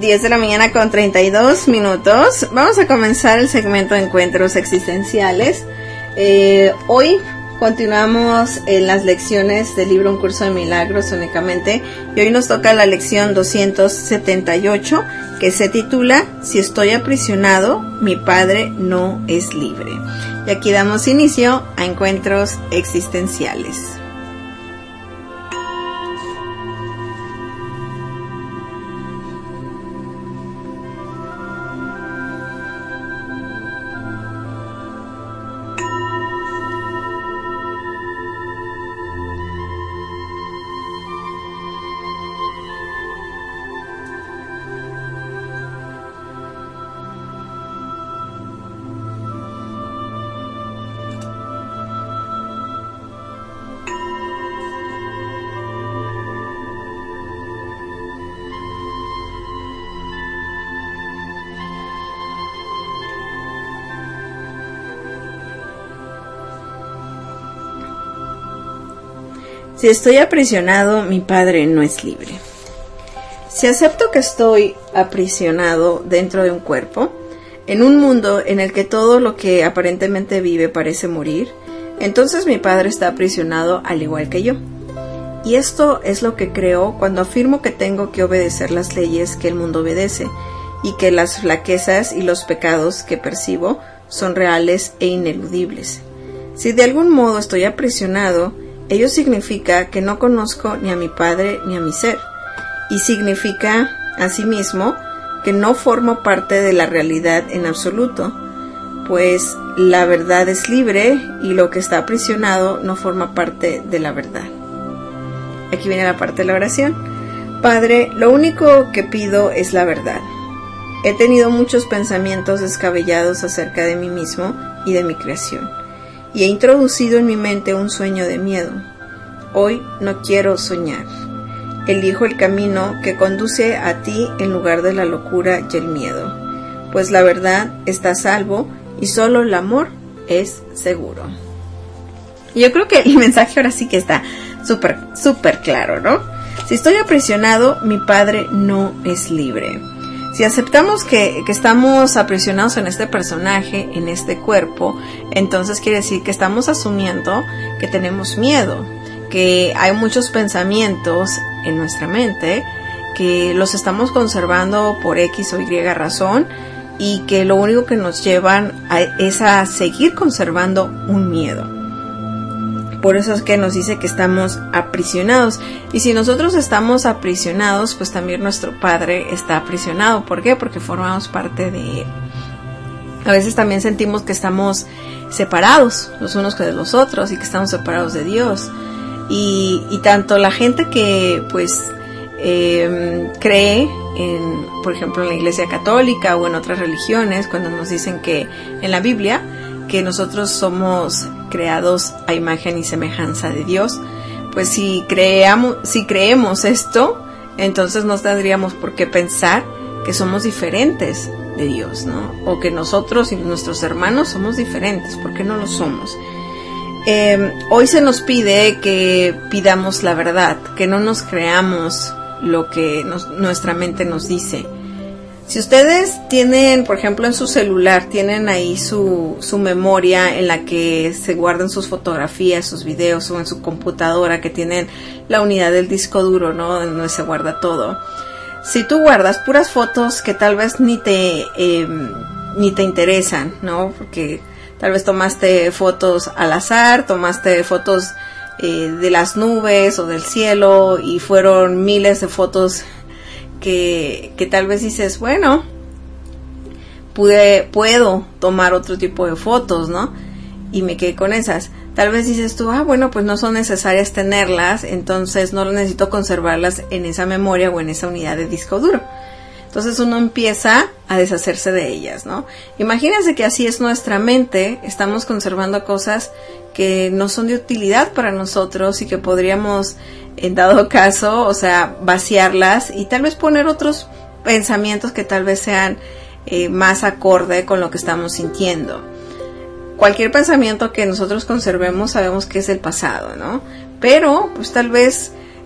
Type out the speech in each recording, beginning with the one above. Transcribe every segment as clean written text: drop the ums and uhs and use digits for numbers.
10 de la mañana con 32 minutos. Vamos a comenzar el segmento de encuentros existenciales. Hoy continuamos en las lecciones del libro Un Curso de Milagros únicamente. Y hoy nos toca la lección 278, que se titula Si estoy aprisionado, mi Padre no es libre. Y aquí damos inicio a encuentros existenciales. Si estoy aprisionado, mi Padre no es libre. Si acepto que estoy aprisionado dentro de un cuerpo, en un mundo en el que todo lo que aparentemente vive parece morir, entonces mi Padre está aprisionado al igual que yo. Y esto es lo que creo cuando afirmo que tengo que obedecer las leyes que el mundo obedece, y que las flaquezas y los pecados que percibo son reales e ineludibles. Si de algún modo estoy aprisionado, ello significa que no conozco ni a mi Padre ni a mi ser, y significa, asimismo, que no formo parte de la realidad en absoluto, pues la verdad es libre y lo que está aprisionado no forma parte de la verdad. Aquí viene la parte de la oración. Padre, lo único que pido es la verdad. He tenido muchos pensamientos descabellados acerca de mí mismo y de mi creación, y he introducido en mi mente un sueño de miedo. Hoy no quiero soñar. Elijo el camino que conduce a ti en lugar de la locura y el miedo, pues la verdad está a salvo y solo el amor es seguro. Y yo creo que el mensaje ahora sí que está súper claro, ¿no? Si estoy aprisionado, mi Padre no es libre. Si aceptamos que estamos aprisionados en este personaje, en este cuerpo, entonces quiere decir que estamos asumiendo que tenemos miedo, que hay muchos pensamientos en nuestra mente, que los estamos conservando por X o Y razón, y que lo único que nos llevan es a seguir conservando un miedo. Por eso es que nos dice que estamos aprisionados. Y si nosotros estamos aprisionados, pues también nuestro Padre está aprisionado. ¿Por qué? Porque formamos parte de Él. A veces también sentimos que estamos separados los unos de los otros y que estamos separados de Dios. Y tanto la gente que pues cree en, por ejemplo, en la Iglesia Católica o en otras religiones, cuando nos dicen que en la Biblia que nosotros somos creados a imagen y semejanza de Dios, pues si creemos esto, entonces no tendríamos por qué pensar que somos diferentes de Dios, ¿no? O que nosotros y nuestros hermanos somos diferentes, porque no lo somos. Hoy se nos pide que pidamos la verdad, que no nos creamos lo que nuestra mente nos dice. Si ustedes tienen, por ejemplo, en su celular, tienen ahí su memoria en la que se guardan sus fotografías, sus videos, o en su computadora que tienen la unidad del disco duro, ¿no? Donde se guarda todo. Si tú guardas puras fotos que tal vez ni te interesan, ¿no? Porque tal vez tomaste fotos al azar, tomaste fotos de las nubes o del cielo y fueron miles de fotos que tal vez dices, bueno, puedo tomar otro tipo de fotos, ¿no? Y me quedé con esas. Tal vez dices tú, bueno, pues no son necesarias tenerlas, entonces no necesito conservarlas en esa memoria o en esa unidad de disco duro. Entonces uno empieza a deshacerse de ellas, ¿no? Imagínense que así es nuestra mente, estamos conservando cosas que no son de utilidad para nosotros y que podríamos, en dado caso, o sea, vaciarlas y tal vez poner otros pensamientos que tal vez sean más acorde con lo que estamos sintiendo. Cualquier pensamiento que nosotros conservemos sabemos que es el pasado, ¿no? Pero, pues tal vez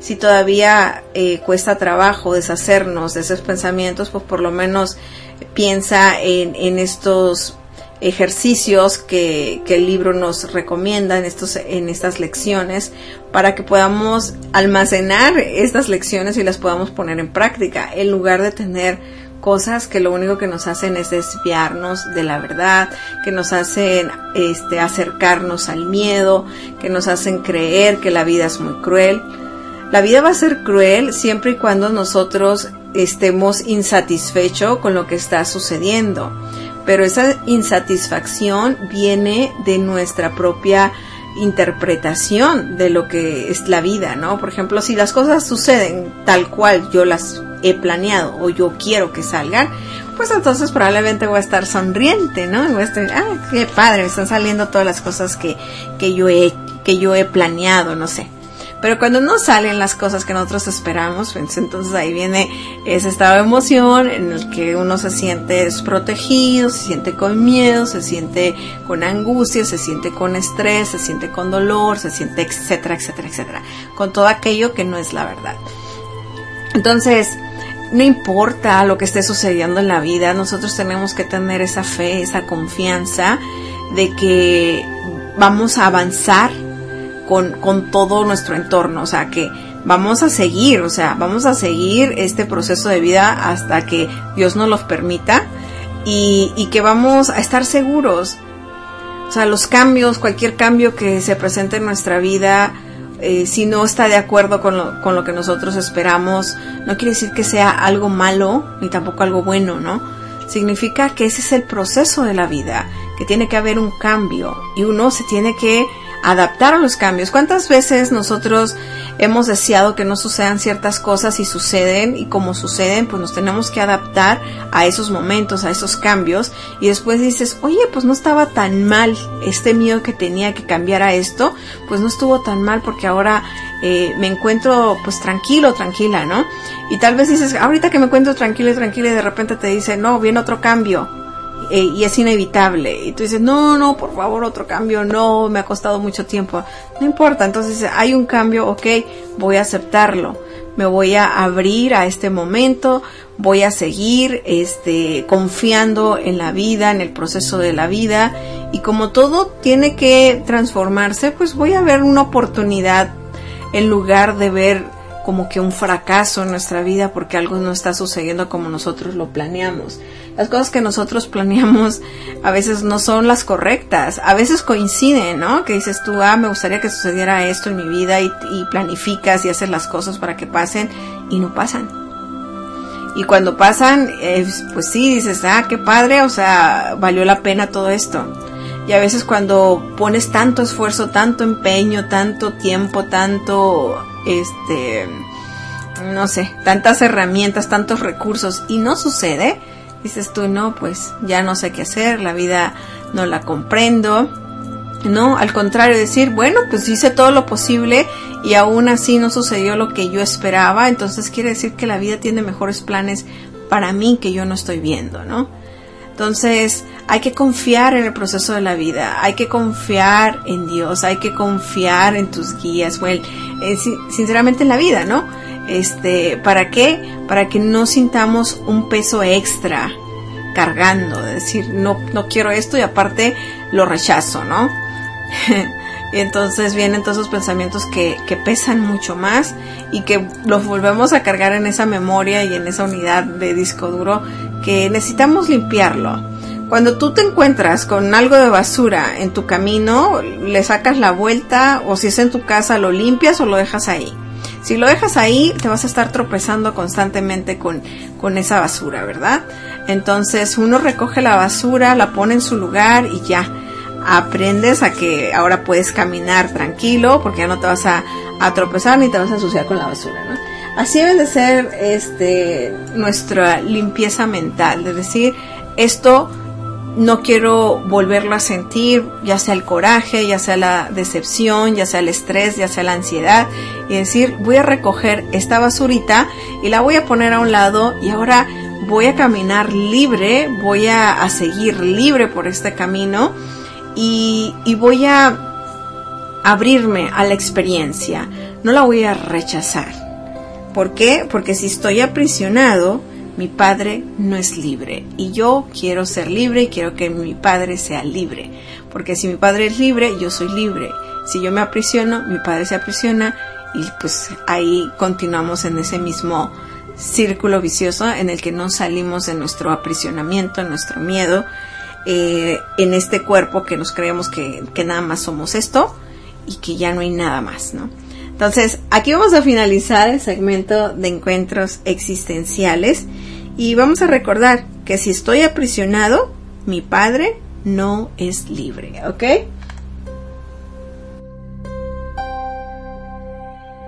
Si todavía cuesta trabajo deshacernos de esos pensamientos, pues por lo menos piensa en estos ejercicios que el libro nos recomienda en estas lecciones, para que podamos almacenar estas lecciones y las podamos poner en práctica, en lugar de tener cosas que lo único que nos hacen es desviarnos de la verdad, que nos hacen acercarnos al miedo, que nos hacen creer que la vida es muy cruel. La vida va a ser cruel siempre y cuando nosotros estemos insatisfechos con lo que está sucediendo. Pero esa insatisfacción viene de nuestra propia interpretación de lo que es la vida, ¿no? Por ejemplo, si las cosas suceden tal cual yo las he planeado o yo quiero que salgan, pues entonces probablemente voy a estar sonriente, ¿no? Voy a estar, qué padre, me están saliendo todas las cosas que yo he planeado, no sé. Pero cuando no salen las cosas que nosotros esperamos, pues entonces ahí viene ese estado de emoción en el que uno se siente desprotegido, se siente con miedo, se siente con angustia, se siente con estrés, se siente con dolor, se siente etcétera, etcétera, etcétera, con todo aquello que no es la verdad. Entonces, no importa lo que esté sucediendo en la vida, nosotros tenemos que tener esa fe, esa confianza de que vamos a avanzar con todo nuestro entorno, o sea, que vamos a seguir este proceso de vida hasta que Dios nos lo permita, y que vamos a estar seguros. O sea, los cambios, cualquier cambio que se presente en nuestra vida, si no está de acuerdo con lo que nosotros esperamos, no quiere decir que sea algo malo, ni tampoco algo bueno, ¿no? Significa que ese es el proceso de la vida, que tiene que haber un cambio, y uno se tiene que adaptar a los cambios. ¿Cuántas veces nosotros hemos deseado que no sucedan ciertas cosas y suceden, y como suceden, pues nos tenemos que adaptar a esos momentos, a esos cambios, y después dices, oye, pues no estaba tan mal este miedo que tenía que cambiar a esto, pues no estuvo tan mal porque ahora me encuentro pues tranquilo, tranquila, ¿no? Y tal vez dices, ahorita que me encuentro tranquilo y tranquila, y de repente te dice, no, viene otro cambio. Y es inevitable, y tú dices, no, por favor, otro cambio, no, me ha costado mucho tiempo, no importa. Entonces hay un cambio, ok, voy a aceptarlo, me voy a abrir a este momento, voy a seguir confiando en la vida, en el proceso de la vida, y como todo tiene que transformarse, pues voy a ver una oportunidad en lugar de ver como que un fracaso en nuestra vida porque algo no está sucediendo como nosotros lo planeamos. Las cosas que nosotros planeamos a veces no son las correctas, a veces coinciden, ¿no? Que dices tú, me gustaría que sucediera esto en mi vida, y planificas y haces las cosas para que pasen, y no pasan. Y cuando pasan, pues sí, dices, qué padre, o sea, valió la pena todo esto. Y a veces cuando pones tanto esfuerzo, tanto empeño, tanto tiempo, tanto no sé, tantas herramientas, tantos recursos, y no sucede, dices tú, no, pues ya no sé qué hacer, la vida no la comprendo. No, al contrario, decir, bueno, pues hice todo lo posible y aún así no sucedió lo que yo esperaba, entonces quiere decir que la vida tiene mejores planes para mí que yo no estoy viendo, ¿no? Entonces hay que confiar en el proceso de la vida, hay que confiar en Dios, hay que confiar en tus guías, sinceramente en la vida, ¿no? ¿Para qué? Para que no sintamos un peso extra cargando, de decir, no quiero esto y aparte lo rechazo, ¿no? Y entonces vienen todos esos pensamientos que pesan mucho más y que los volvemos a cargar en esa memoria y en esa unidad de disco duro que necesitamos limpiarlo. Cuando tú te encuentras con algo de basura en tu camino, le sacas la vuelta, o si es en tu casa lo limpias o lo dejas ahí. Si lo dejas ahí, te vas a estar tropezando constantemente con esa basura, ¿verdad? Entonces uno recoge la basura, la pone en su lugar y ya. Aprendes a que ahora puedes caminar tranquilo porque ya no te vas a tropezar ni te vas a ensuciar con la basura, ¿no? Así debe de ser nuestra limpieza mental, de decir, esto no quiero volverlo a sentir, ya sea el coraje, ya sea la decepción, ya sea el estrés, ya sea la ansiedad, y decir, voy a recoger esta basurita y la voy a poner a un lado y ahora voy a caminar libre, voy a seguir libre por este camino y voy a abrirme a la experiencia. no la voy a rechazar. ¿Por qué? Porque si estoy aprisionado, mi padre no es libre. Y yo quiero ser libre y quiero que mi padre sea libre. Porque si mi padre es libre, yo soy libre. Si yo me aprisiono, mi padre se aprisiona. Y pues ahí continuamos en ese mismo círculo vicioso en el que no salimos de nuestro aprisionamiento, nuestro miedo, en este cuerpo que nos creemos que nada más somos esto y que ya no hay nada más, ¿no? Entonces, aquí vamos a finalizar el segmento de encuentros existenciales y vamos a recordar que si estoy aprisionado, mi padre no es libre, ¿ok?